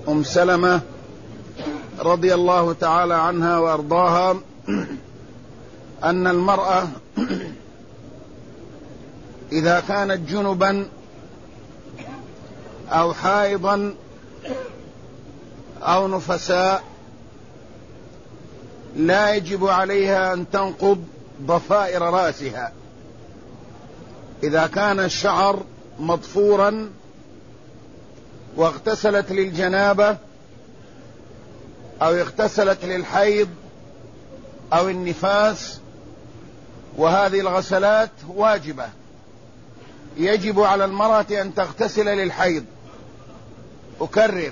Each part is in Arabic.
أم سلمة رضي الله تعالى عنها وأرضاها أن المرأة إذا كانت جنبا أو حائضا أو نفساء لا يجب عليها أن تنقض ضفائر رأسها. إذا كان الشعر مضفورا واغتسلت للجنابة أو اغتسلت للحيض أو النفاس، وهذه الغسلات واجبة، يجب على المرأة أن تغتسل للحيض. أكرر،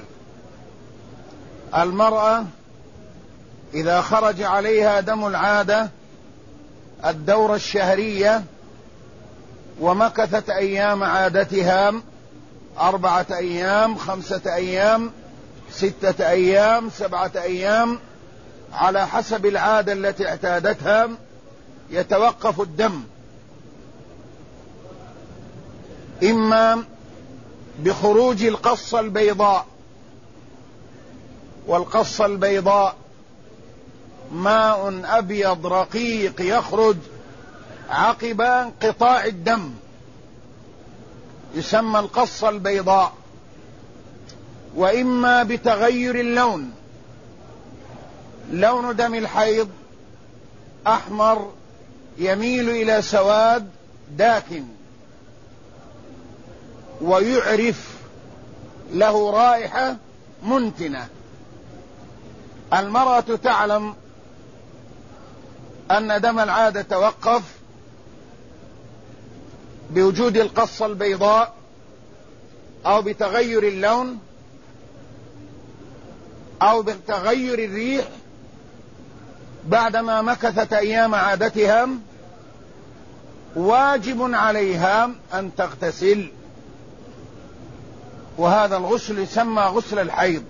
المرأة إذا خرج عليها دم العادة الدورة الشهرية ومكثت أيام عادتها 4 أيام 5 أيام 6 أيام 7 أيام على حسب العادة التي اعتادتها، يتوقف الدم إما بخروج القصة البيضاء، والقصة البيضاء ماء أبيض رقيق يخرج عقب انقطاع الدم، يسمى القصة البيضاء، وإما بتغير اللون، لون دم الحيض أحمر يميل إلى سواد داكن ويعرف له رائحة منتنة. المرأة تعلم أن دم العادة توقف بوجود القصة البيضاء أو بتغير اللون أو بتغير الريح بعدما مكثت أيام عادتها، واجب عليها أن تغتسل، وهذا الغسل يسمى غسل الحيض.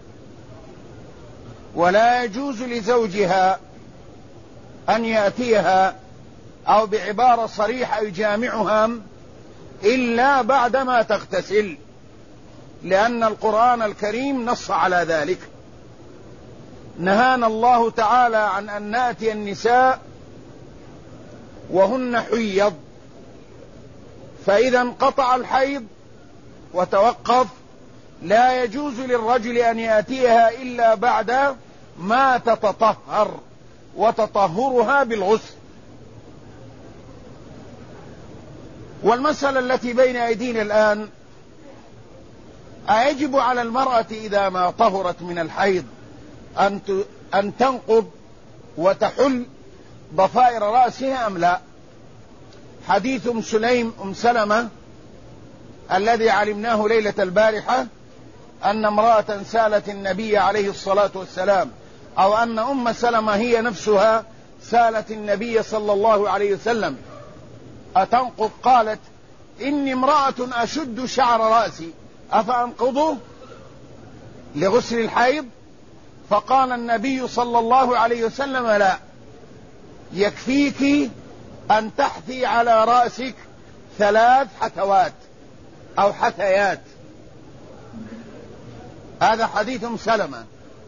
ولا يجوز لزوجها أن يأتيها أو بعبارة صريحة يجامعها إلا بعدما تغتسل، لأن القرآن الكريم نص على ذلك. نهانا الله تعالى عن أن نأتي النساء وهن حيض، فإذا انقطع الحيض وتوقف لا يجوز للرجل أن يأتيها إلا بعد ما تتطهر، وتطهرها بالغسل. والمسألة التي بين أيدينا الآن، أيجب على المرأة إذا ما طهرت من الحيض أن تنقض وتحل ضفائر رأسها أم لا؟ حديث أم سلمة الذي علمناه ليلة البارحة أن امرأة سألت النبي عليه الصلاة والسلام، أو أن أم سلمة هي نفسها سألت النبي صلى الله عليه وسلم أتنقض؟ قالت إني امرأة أشد شعر رأسي أفأنقضه لغسل الحيض؟ فقال النبي صلى الله عليه وسلم لا، يكفيك أن تحثي على رأسك 3 حثوات أو حثيات. هذا حديث أم سلمة،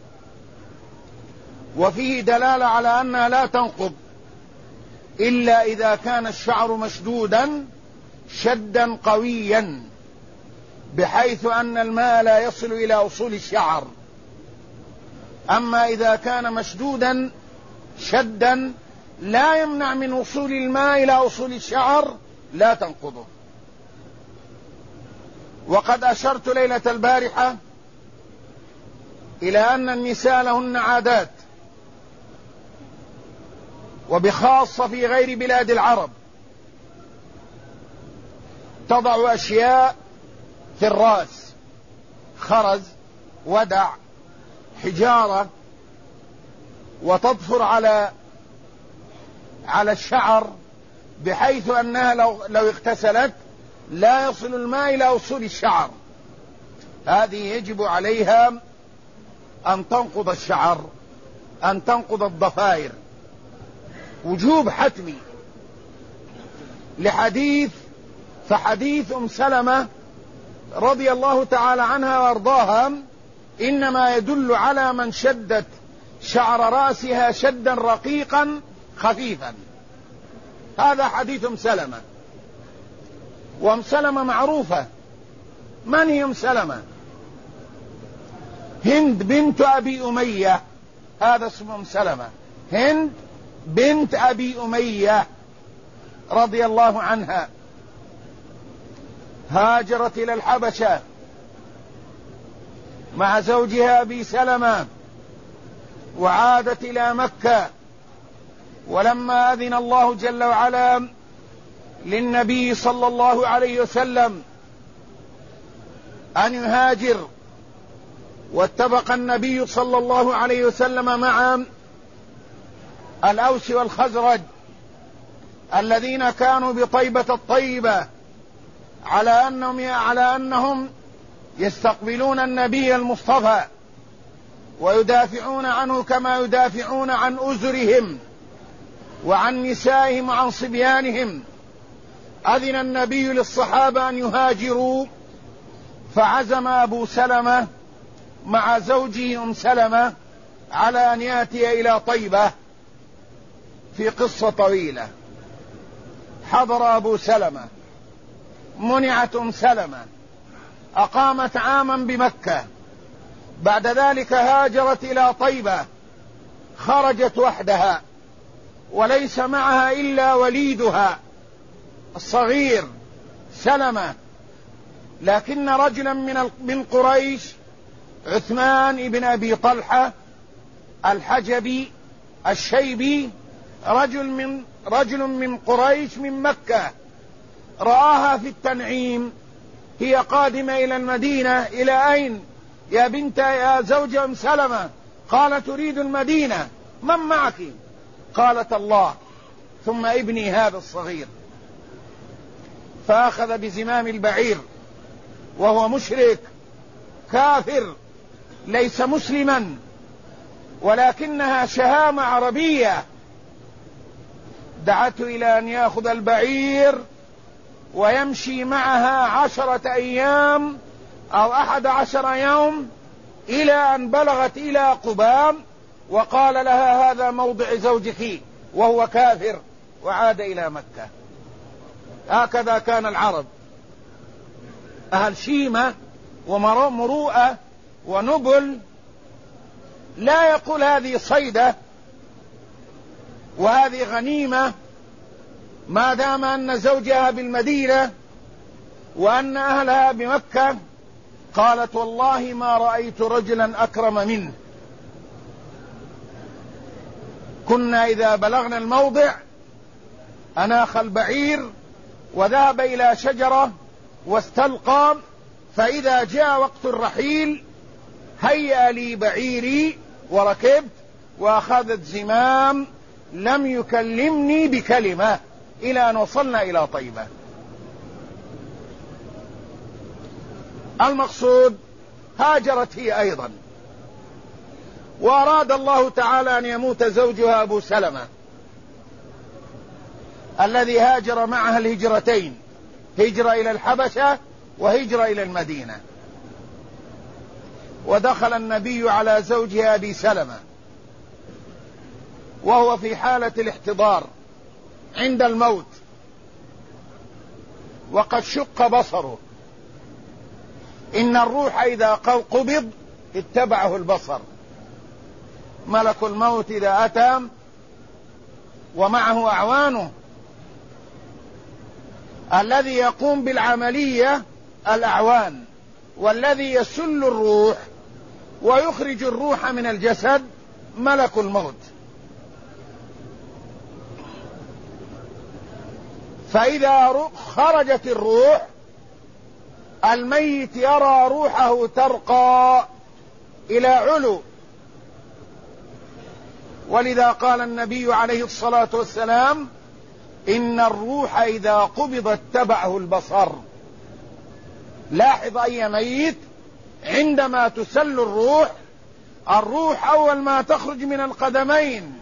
وفيه دلالة على أنها لا تنقض إلا إذا كان الشعر مشدودا شدا قويا بحيث أن الماء لا يصل إلى أصول الشعر. أما إذا كان مشدودا شدا لا يمنع من وصول الماء إلى أصول الشعر لا تنقضه. وقد أشرت ليلة البارحة إلى أن النساء لهن عادات، وبخاصة في غير بلاد العرب، تضع أشياء في الرأس، خرز، ودع، حجارة، وتضفر على الشعر بحيث أنها لو اغتسلت لا يصل الماء إلى أصول الشعر. هذه يجب عليها أن تنقض الشعر، أن تنقض الضفائر، وجوب حتمي. فحديث أم سلمة رضي الله تعالى عنها وارضاها إنما يدل على من شدت شعر رأسها شدا رقيقا خفيفا. هذا حديث أم سلمة. وأم سلمة معروفة. من هي أم سلمة؟ هند بنت أبي أمية، هذا اسم أم سلمة، هند بنت أبي أمية رضي الله عنها. هاجرت إلى الحبشة مع زوجها أبي سلمة، وعادت إلى مكة. ولما أذن الله جل وعلا للنبي صلى الله عليه وسلم أن يهاجر، واتفق النبي صلى الله عليه وسلم مع الأوس والخزرج الذين كانوا بطيبة الطيبة على أنهم يستقبلون النبي المصطفى ويدافعون عنه كما يدافعون عن أزرهم وعن نسائهم وعن صبيانهم. أذن النبي للصحابة أن يهاجروا، فعزم أبو سلمة مع زوجه أم سلمة على أن يأتي إلى طيبة. في قصة طويلة. حضر أبو سلمة، منعت أم سلمة، أقامت عاما بمكة، بعد ذلك هاجرت إلى طيبة، خرجت وحدها وليس معها إلا وليدها الصغير سلمة، لكن رجلا من قريش، عثمان بن أبي طلحة الحجبي الشيبي، رجل من قريش من مكة، رآها في التنعيم، هي قادمة إلى المدينة. إلى أين يا زوج أم سلمة؟ قال تريد المدينة. من معك؟ قالت الله ثم ابني هذا الصغير. فأخذ بزمام البعير وهو مشرك كافر ليس مسلما، ولكنها شهامة عربية دعته إلى أن يأخذ البعير ويمشي معها 10 أيام أو 11 يوم إلى أن بلغت إلى قبام، وقال لها هذا موضع زوجك وهو كافر، وعاد إلى مكة. هكذا كان العرب، أهل شيمة ومروءة ونبل. لا يقول هذه صيدة وهذه غنيمة ما دام أن زوجها بالمدينة وأن أهلها بمكة. قالت والله ما رأيت رجلا أكرم منه. كنا إذا بلغنا الموضع أناخ البعير وذهب إلى شجرة واستلقى، فإذا جاء وقت الرحيل هيأ لي بعيري وركبت وأخذت زمام، لم يكلمني بكلمة إلى أن وصلنا إلى طيبة. المقصود هاجرت هي أيضا، وأراد الله تعالى أن يموت زوجها أبو سلمة الذي هاجر معها الهجرتين، هجرة إلى الحبشة وهجرة إلى المدينة. ودخل النبي على زوجها أبي سلمة وهو في حالة الاحتضار عند الموت، وقد شق بصره. إن الروح إذا قبض اتبعه البصر. ملك الموت إذا أتى ومعه أعوانه، الذي يقوم بالعملية الأعوان، والذي يسل الروح ويخرج الروح من الجسد ملك الموت. فإذا خرجت الروح الميت يرى روحه ترقى إلى علو. ولذا قال النبي عليه الصلاة والسلام إن الروح إذا قبض اتبعه البصر. لاحظ أي ميت عندما تسل الروح أول ما تخرج من القدمين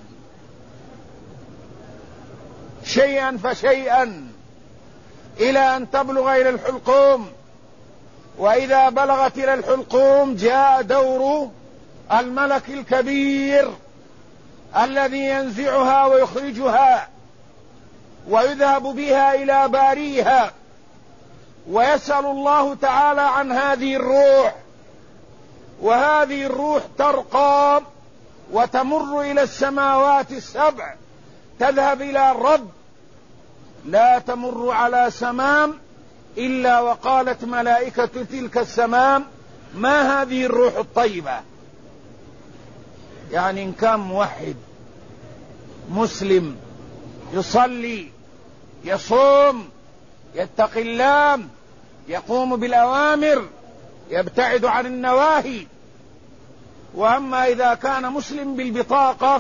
شيئا فشيئا إلى أن تبلغ إلى الحلقوم، وإذا بلغت إلى الحلقوم جاء دور الملك الكبير الذي ينزعها ويخرجها ويذهب بها إلى باريها، ويسأل الله تعالى عن هذه الروح، وهذه الروح ترقى وتمر إلى السماوات السبع، تذهب إلى الرب، لا تمر على سمام إلا وقالت ملائكة تلك السمام ما هذه الروح الطيبة. يعني إن كان موحد مسلم يصلي يصوم يتقي الله يقوم بالأوامر يبتعد عن النواهي، وأما إذا كان مسلم بالبطاقة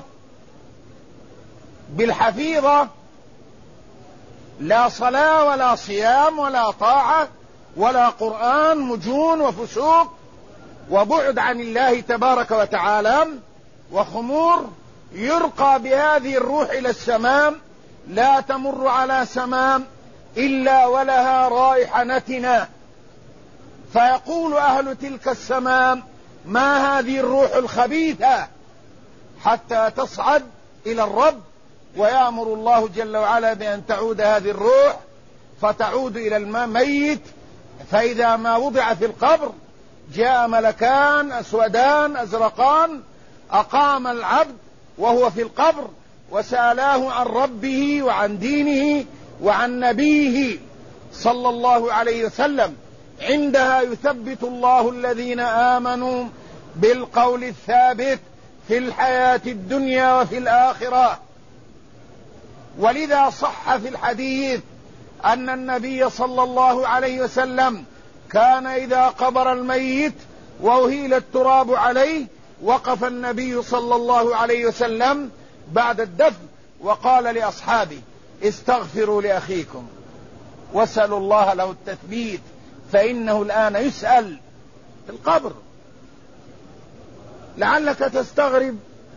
بالحفيظة، لا صلاة ولا صيام ولا طاعة ولا قرآن، مجون وفسوق وبعد عن الله تبارك وتعالى وخمور، يرقى بهذه الروح إلى السمام، لا تمر على سمام إلا ولها رائحة نتنة، فيقول أهل تلك السمام ما هذه الروح الخبيثة، حتى تصعد إلى الرب، ويأمر الله جل وعلا بأن تعود هذه الروح فتعود إلى الميت. فإذا ما وضع في القبر جاء ملكان أسودان أزرقان، أقام العبد وهو في القبر وسألاه عن ربه وعن دينه وعن نبيه صلى الله عليه وسلم. عندها يثبت الله الذين آمنوا بالقول الثابت في الحياة الدنيا وفي الآخرة. ولذا صح في الحديث أن النبي صلى الله عليه وسلم كان إذا قبر الميت وأهيل التراب عليه وقف النبي صلى الله عليه وسلم بعد الدفن وقال لأصحابه استغفروا لأخيكم واسألوا الله له التثبيت، فإنه الآن يسأل في القبر. لعلك تستغرب،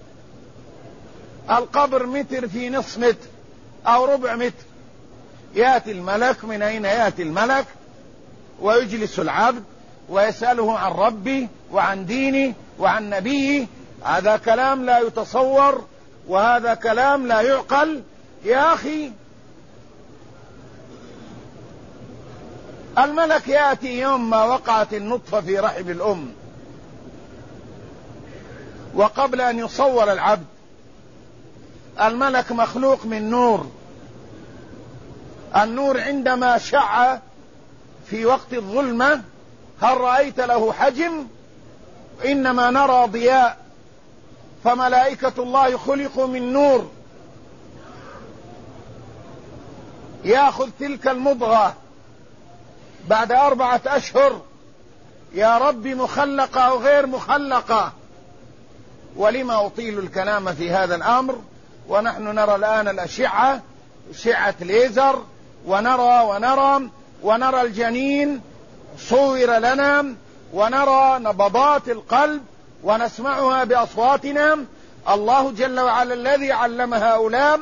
القبر متر في نصف متر أو ربع متر، يأتي الملك، من أين يأتي الملك؟ ويجلس العبد ويسأله عن ربه وعن دينه وعن نبيه. هذا كلام لا يتصور، وهذا كلام لا يعقل. يا أخي، الملك يأتي يوم ما وقعت النطفة في رحم الأم، وقبل أن يصور العبد. الملك مخلوق من نور، النور عندما شع في وقت الظلمة هل رأيت له حجم؟ إنما نرى ضياء. فملائكة الله خلقوا من نور، يأخذ تلك المضغة بعد 4 أشهر، يا رب مخلقة أو غير مخلقة. ولما أطيل الكلام في هذا الأمر ونحن نرى الآن الأشعة، أشعة ليزر، ونرى الجنين صور لنا، ونرى نبضات القلب ونسمعها بأصواتنا. الله جل وعلا الذي علم هؤلاء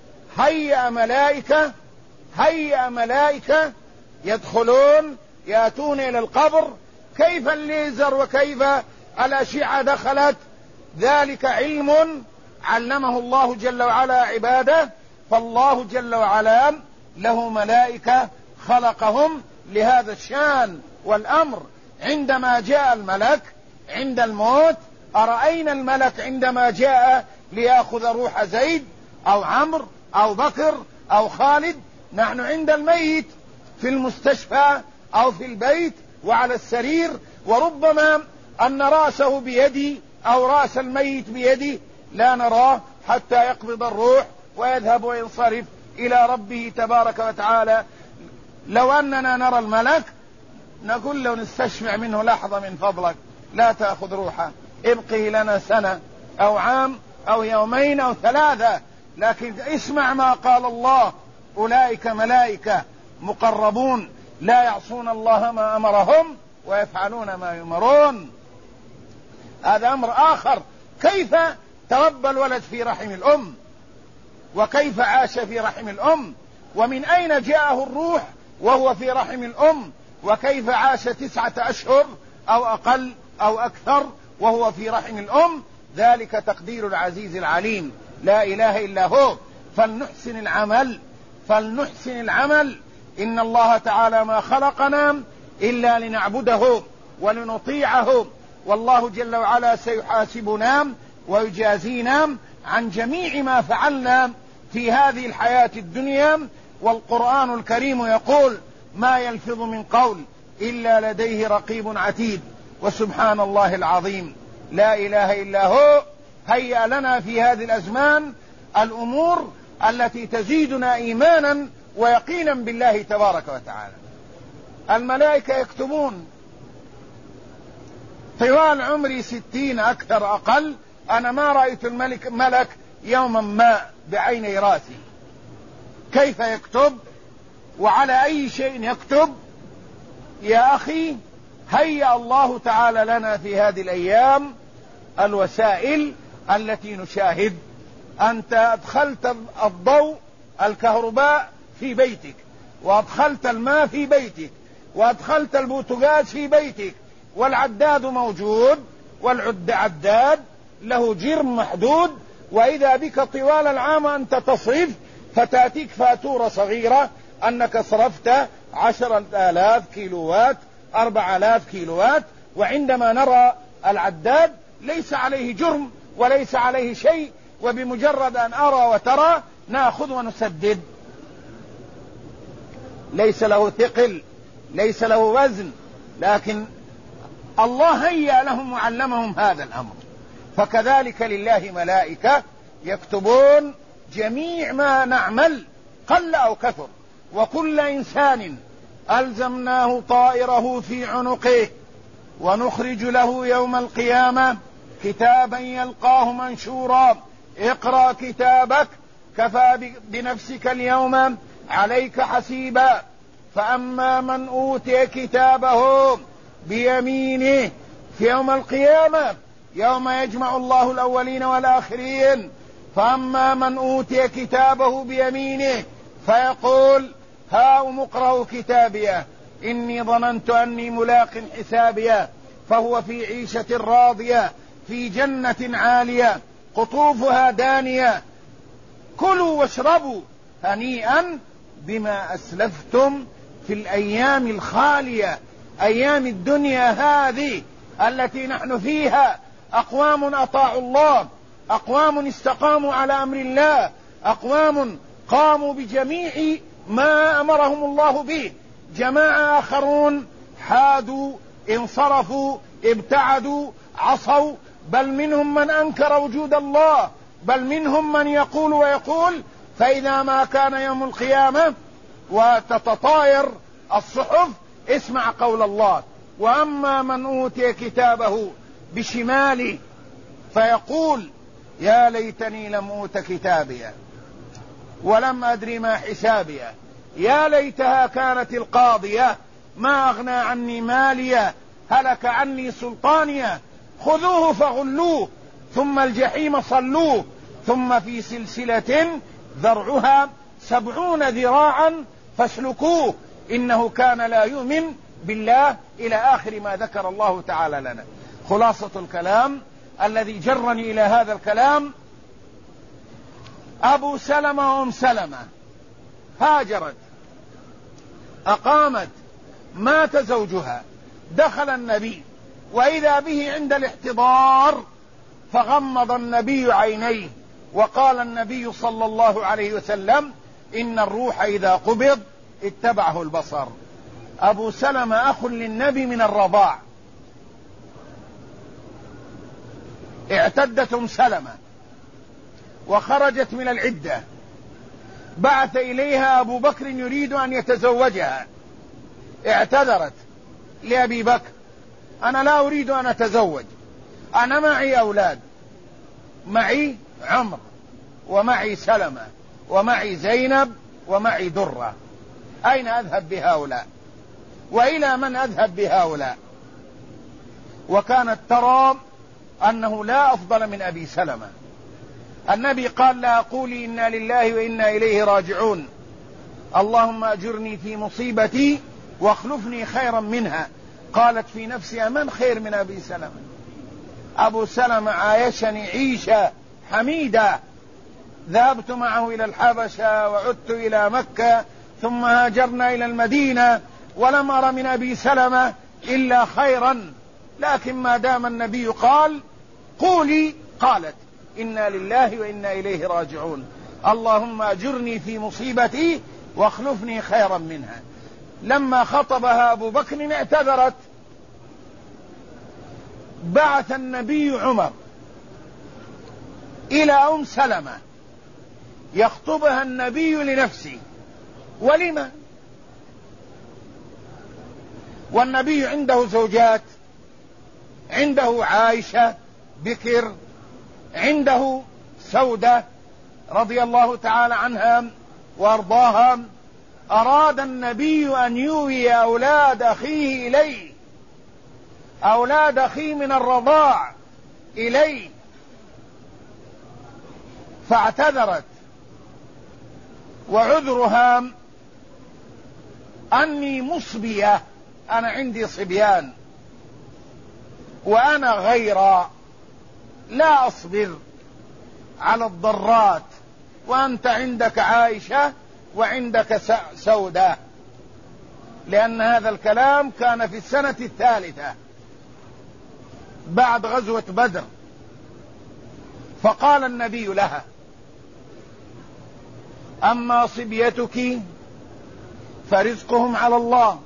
هيأ ملائكة يدخلون يأتون إلى القبر. كيف الليزر وكيف الأشعة دخلت؟ ذلك علم علمه الله جل وعلا عباده. فالله جل وعلا له ملائكة خلقهم لهذا الشان والأمر. عندما جاء الملك عند الموت، أرأينا الملك عندما جاء ليأخذ روح زيد أو عمرو أو بكر أو خالد؟ نحن عند الميت في المستشفى أو في البيت وعلى السرير، وربما أن رأسه بيدي أو رأس الميت بيدي، لا نراه حتى يقبض الروح ويذهب وينصرف إلى ربه تبارك وتعالى. لو أننا نرى الملك نقول له نستشفع منه لحظة من فضلك، لا تأخذ روحه، ابقي لنا سنة أو عام أو يومين أو 3، لكن اسمع ما قال الله: أولئك ملائكة مقربون لا يعصون الله ما أمرهم ويفعلون ما يؤمرون. هذا أمر آخر. كيف تربى الولد في رحم الأم، وكيف عاش في رحم الأم، ومن أين جاءه الروح وهو في رحم الأم، وكيف عاش 9 أشهر أو أقل أو أكثر وهو في رحم الأم. ذلك تقدير العزيز العليم، لا إله إلا هو. فلنحسن العمل. إن الله تعالى ما خلقنا إلا لنعبده ولنطيعه، والله جل وعلا سيحاسبنا ويجازينا عن جميع ما فعلنا في هذه الحياة الدنيا. والقرآن الكريم يقول: ما يلفظ من قول إلا لديه رقيب عتيد. وسبحان الله العظيم، لا إله إلا هو. هيأ لنا في هذه الأزمان الأمور التي تزيدنا إيمانا ويقينا بالله تبارك وتعالى. الملائكة يكتبون طوال عمري 60 أكثر أقل، أنا ما رأيت ملك يوما ما بعيني راسي. كيف يكتب وعلى أي شيء يكتب؟ يا أخي، هيأ الله تعالى لنا في هذه الأيام الوسائل التي نشاهد. أنت أدخلت الضوء الكهرباء في بيتك، وأدخلت الماء في بيتك، وأدخلت البوتاجاز في بيتك، والعداد موجود، والعداد له جرم محدود، وإذا بك طوال العام أنت تصرف فتأتيك فاتورة صغيرة أنك صرفت 10,000 كيلووات 4,000 كيلووات، وعندما نرى العداد ليس عليه جرم وليس عليه شيء، وبمجرد أن أرى وترى نأخذ ونسدد. ليس له ثقل، ليس له وزن، لكن الله هيأ لهم وعلمهم هذا الأمر. فكذلك لله ملائكة يكتبون جميع ما نعمل قل أو كثر، وكل إنسان ألزمناه طائره في عنقه ونخرج له يوم القيامة كتابا يلقاه منشورا اقرأ كتابك كفى بنفسك اليوم عليك حسيبا. فأما من أوتي كتابه بيمينه في يوم القيامة يوم يجمع الله الأولين والآخرين، فأما من أوتي كتابه بيمينه فيقول: هاؤم اقرءوا كتابيه إني ظننت أني ملاق حسابيه، فهو في عيشة راضية في جنة عالية قطوفها دانية كلوا واشربوا هنيئا بما أسلفتم في الأيام الخالية. أيام الدنيا هذه التي نحن فيها أقوام أطاعوا الله، أقوام استقاموا على أمر الله، أقوام قاموا بجميع ما أمرهم الله به، جماعة آخرون حادوا انصرفوا ابتعدوا عصوا، بل منهم من أنكر وجود الله، بل منهم من يقول ويقول. فإذا ما كان يوم القيامة وتتطاير الصحف اسمع قول الله: وأما من أوتي كتابه بشماله فيقول: يا ليتني لم أوت كتابيه ولم أدري ما حسابيه، يا ليتها كانت القاضية ما أغنى عني ماليه هلك عني سلطانيه، خذوه فغلوه ثم الجحيم صلوه ثم في سلسلة ذرعها 70 ذراعا فاسلكوه إنه كان لا يؤمن بالله، إلى آخر ما ذكر الله تعالى لنا. خلاصة الكلام الذي جرني إلى هذا الكلام: أبو سلمة وأم سلمة هاجرت، أقامت، مات زوجها، دخل النبي وإذا به عند الاحتضار، فغمض النبي عينيه وقال النبي صلى الله عليه وسلم: إن الروح إذا قبض اتبعه البصر. أبو سلمة أخ للنبي من الرضاع. اعتدت أم سلمة وخرجت من العدة، بعث إليها أبو بكر يريد أن يتزوجها، اعتذرت لأبي بكر: أنا لا أريد أن أتزوج، أنا معي أولاد، معي عمر ومعي سلمة ومعي زينب ومعي درة، أين أذهب بهؤلاء وإلى من أذهب بهؤلاء؟ وكانت ترى أنه لا أفضل من أبي سلمة. النبي قال لها: قولي إنا لله وإنا إليه راجعون، اللهم أجرني في مصيبتي واخلفني خيرا منها. قالت في نفسها: من خير من أبي سلمة؟ أبو سلمة عايشني عيشة حميدة، ذهبت معه إلى الحبشة وعدت إلى مكة ثم هاجرنا إلى المدينة، ولم أر من أبي سلمة إلا خيرا. لكن ما دام النبي قال قولي، قالت: إنا لله وإنا إليه راجعون، اللهم أجرني في مصيبتي واخلفني خيرا منها. لما خطبها أبو بكر اعتذرت. بعث النبي عمر إلى أم سلمة يخطبها النبي لنفسه. ولما؟ والنبي عنده زوجات، عنده عائشة بكر، عنده سودة رضي الله تعالى عنها وارضاها. أراد النبي أن يوي أولاد أخيه إليه، أولاد أخيه من الرضاع إليه، فاعتذرت. وعذرها: أني مصبية، أنا عندي صبيان وأنا غيرا لا أصبر على الضرات، وأنت عندك عائشة وعندك سودة، لأن هذا الكلام كان في السنة الثالثة بعد غزوة بدر. فقال النبي لها: أما صبيتك فرزقهم على الله،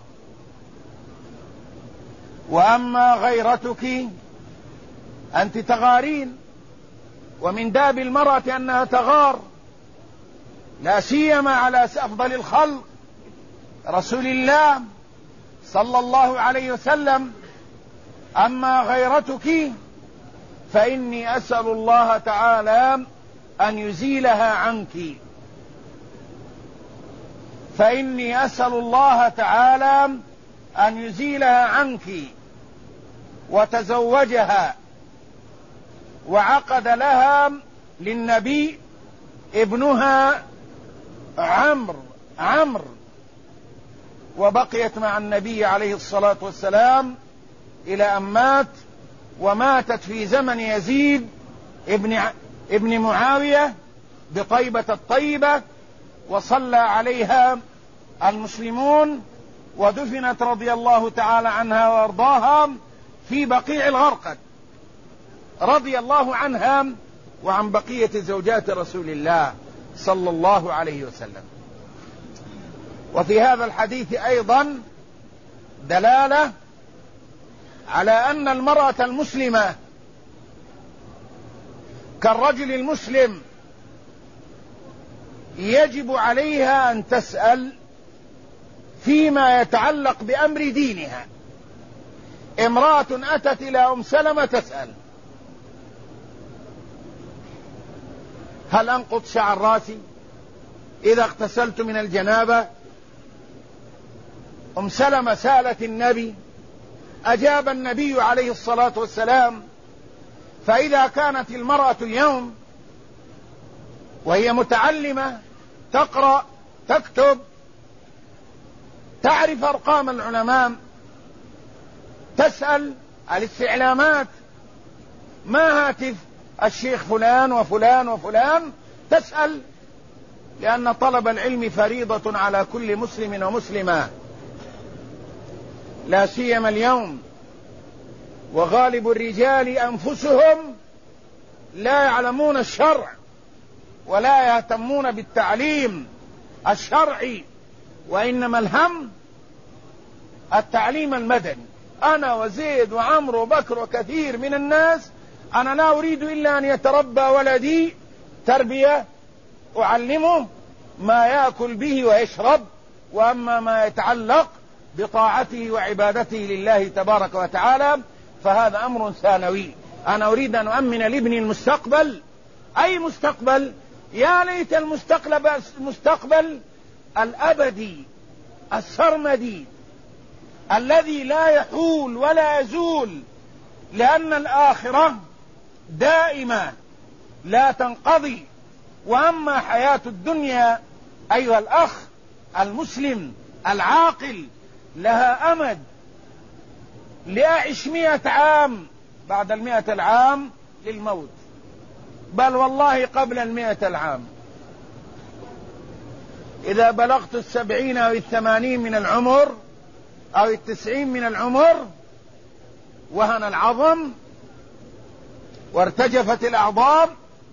وأما غيرتك أنت تغارين، ومن داب المرأة أنها تغار، لا سيما على أفضل الخلق رسول الله صلى الله عليه وسلم. أما غيرتك فإني أسأل الله تعالى أن يزيلها عنك، فإني أسأل الله تعالى أن يزيلها عنك. وتزوجها وعقد لها للنبي ابنها عمرو، وبقيت مع النبي عليه الصلاة والسلام إلى أن مات، وماتت في زمن يزيد ابن معاوية بطيبة الطيبة، وصلى عليها المسلمون، ودفنت رضي الله تعالى عنها وارضاها في بقيع الغرقد، رضي الله عنها وعن بقية زوجات رسول الله صلى الله عليه وسلم. وفي هذا الحديث أيضا دلالة على أن المرأة المسلمة كالرجل المسلم يجب عليها أن تسأل فيما يتعلق بأمر دينها. امرأة أتت إلى أم سلمة تسأل: هل أنقض شعر راسي إذا اغتسلت من الجنابة؟ أم سلمة سألت النبي، أجاب النبي عليه الصلاة والسلام. فإذا كانت المرأة اليوم وهي متعلمة تقرأ تكتب تعرف أرقام العلماء، تسأل الاستعلامات، ما هاتف الشيخ فلان وفلان وفلان، تسأل، لأن طلب العلم فريضة على كل مسلم ومسلمة، لا سيما اليوم وغالب الرجال أنفسهم لا يعلمون الشرع ولا يهتمون بالتعليم الشرعي، وإنما الهم التعليم المدني. أنا وزيد وعمر وبكر وكثير من الناس، أنا لا أريد إلا أن يتربى ولدي تربية أعلمه ما يأكل به ويشرب، وأما ما يتعلق بطاعته وعبادته لله تبارك وتعالى فهذا أمر ثانوي. أنا أريد أن أؤمن لابني المستقبل. أي مستقبل؟ يا ليت المستقبل الأبدي السرمدي الذي لا يحول ولا يزول، لأن الآخرة دائمة لا تنقضي. وأما حياة الدنيا أيها الأخ المسلم العاقل لها أمد لأعش 100 عام، بعد 100 العام للموت، بل والله قبل 100 العام. إذا بلغت 70 أو 80 من العمر أو 90 من العمر وهن العظم وارتجفت الأعضاء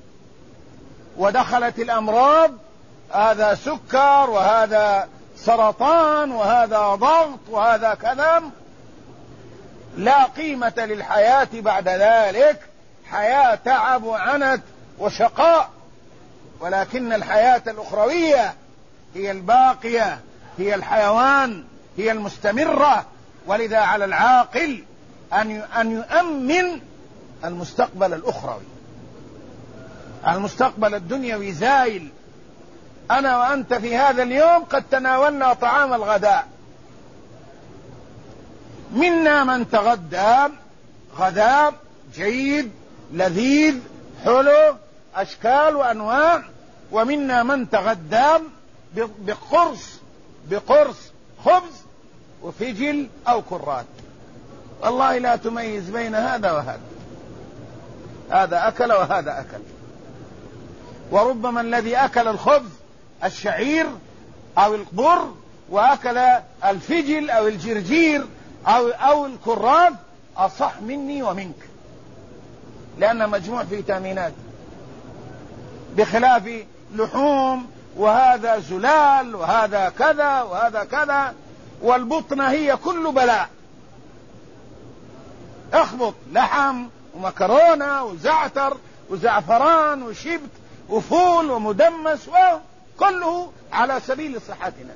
ودخلت الأمراض، هذا سكر وهذا سرطان وهذا ضغط وهذا كذا، لا قيمة للحياة بعد ذلك، حياة تعب وعنت وشقاء. ولكن الحياة الأخروية هي الباقية، هي الحيوان، هي المستمرة. ولذا على العاقل أن يؤمن المستقبل الأخروي. المستقبل الدنيوي زائل. أنا وأنت في هذا اليوم قد تناولنا طعام الغداء، منا من تغدى غداء جيد لذيذ حلو أشكال وأنواع، ومنا من تغدى بقرص خبز وفجل أو كرات. والله لا تميز بين هذا وهذا، هذا أكل وهذا أكل. وربما الذي أكل الخبز الشعير أو البر وأكل الفجل أو الجرجير أو الكرات أصح مني ومنك، لأن مجموع فيتامينات، بخلاف لحوم وهذا زلال وهذا كذا وهذا كذا. والبطنة هي كل بلاء، اخبط لحم ومكرونة وزعتر وزعفران وشبت وفول ومدمس وكله على سبيل صحتنا.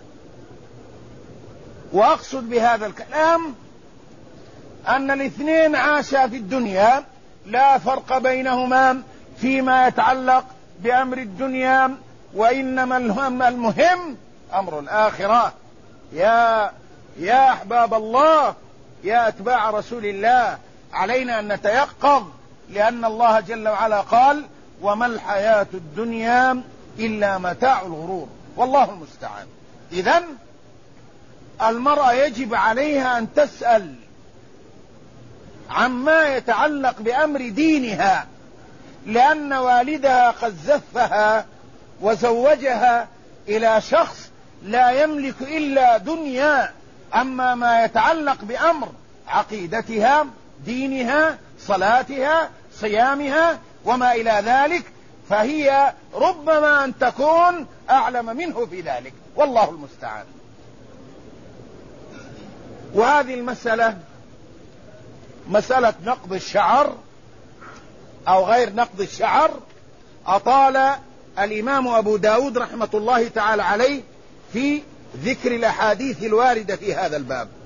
وأقصد بهذا الكلام أن الاثنين عاشا في الدنيا، لا فرق بينهما فيما يتعلق بأمر الدنيا، وإنما المهم أمر الآخرة. يا أحباب الله، يا أتباع رسول الله، علينا أن نتيقظ، لأن الله جل وعلا قال: وما الحياة الدنيا إلا متاع الغرور. والله المستعان. إذن المرأة يجب عليها أن تسأل عما يتعلق بأمر دينها، لأن والدها قد زفها وزوجها إلى شخص لا يملك إلا دنيا. أما ما يتعلق بأمر عقيدتها، دينها، صلاتها، صيامها وما إلى ذلك، فهي ربما أن تكون أعلم منه في ذلك، والله المستعان. وهذه المسألة مسألة نقض الشعر أو غير نقض الشعر أطال الإمام أبو داود رحمة الله تعالى عليه في ذكر الأحاديث الواردة في هذا الباب.